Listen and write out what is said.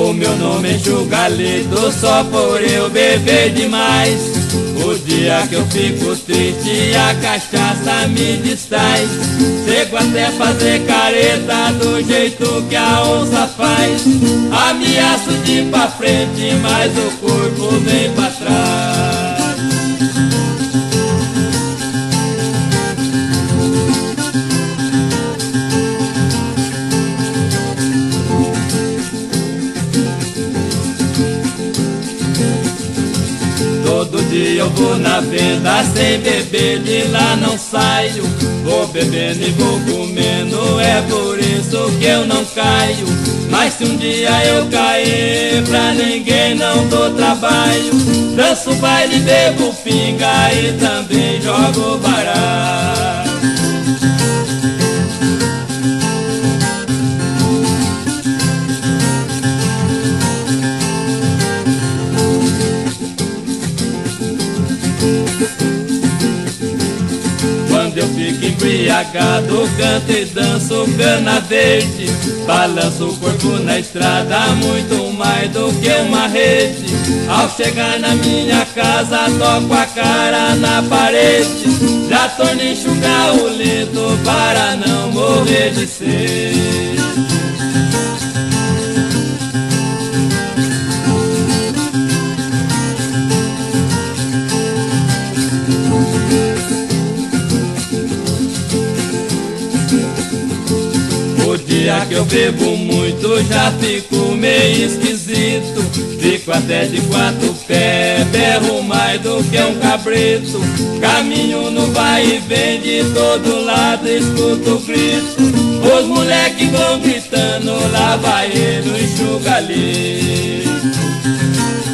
O meu nome é Enxuga-Leito, só por eu beber demais. O dia que eu fico triste, a cachaça me distrai. Chego até fazer careta do jeito que a onça faz. Ameaço de ir pra frente, mas o corpo vem pra trás. Todo dia eu vou na venda, sem beber de lá não saio. Vou bebendo e vou comendo, é por isso que eu não caio. Mas se um dia eu cair, pra ninguém não dou trabalho. Danço baile, bebo pinga e também jogo baralho. Quando eu fico embriagado, canto e danço cana verde. Balanço o corpo na estrada, muito mais do que uma rede. Ao chegar na minha casa, toco a cara na parede. Já tô no Enxuga-Leito para não morrer de sede. O dia que eu bebo muito já fico meio esquisito. Fico até de quatro pés, berro mais do que um cabrito. Caminho no vai e vem, de todo lado escuto o grito. Os moleques vão gritando, lá vai ele, o Enxuga-Leito.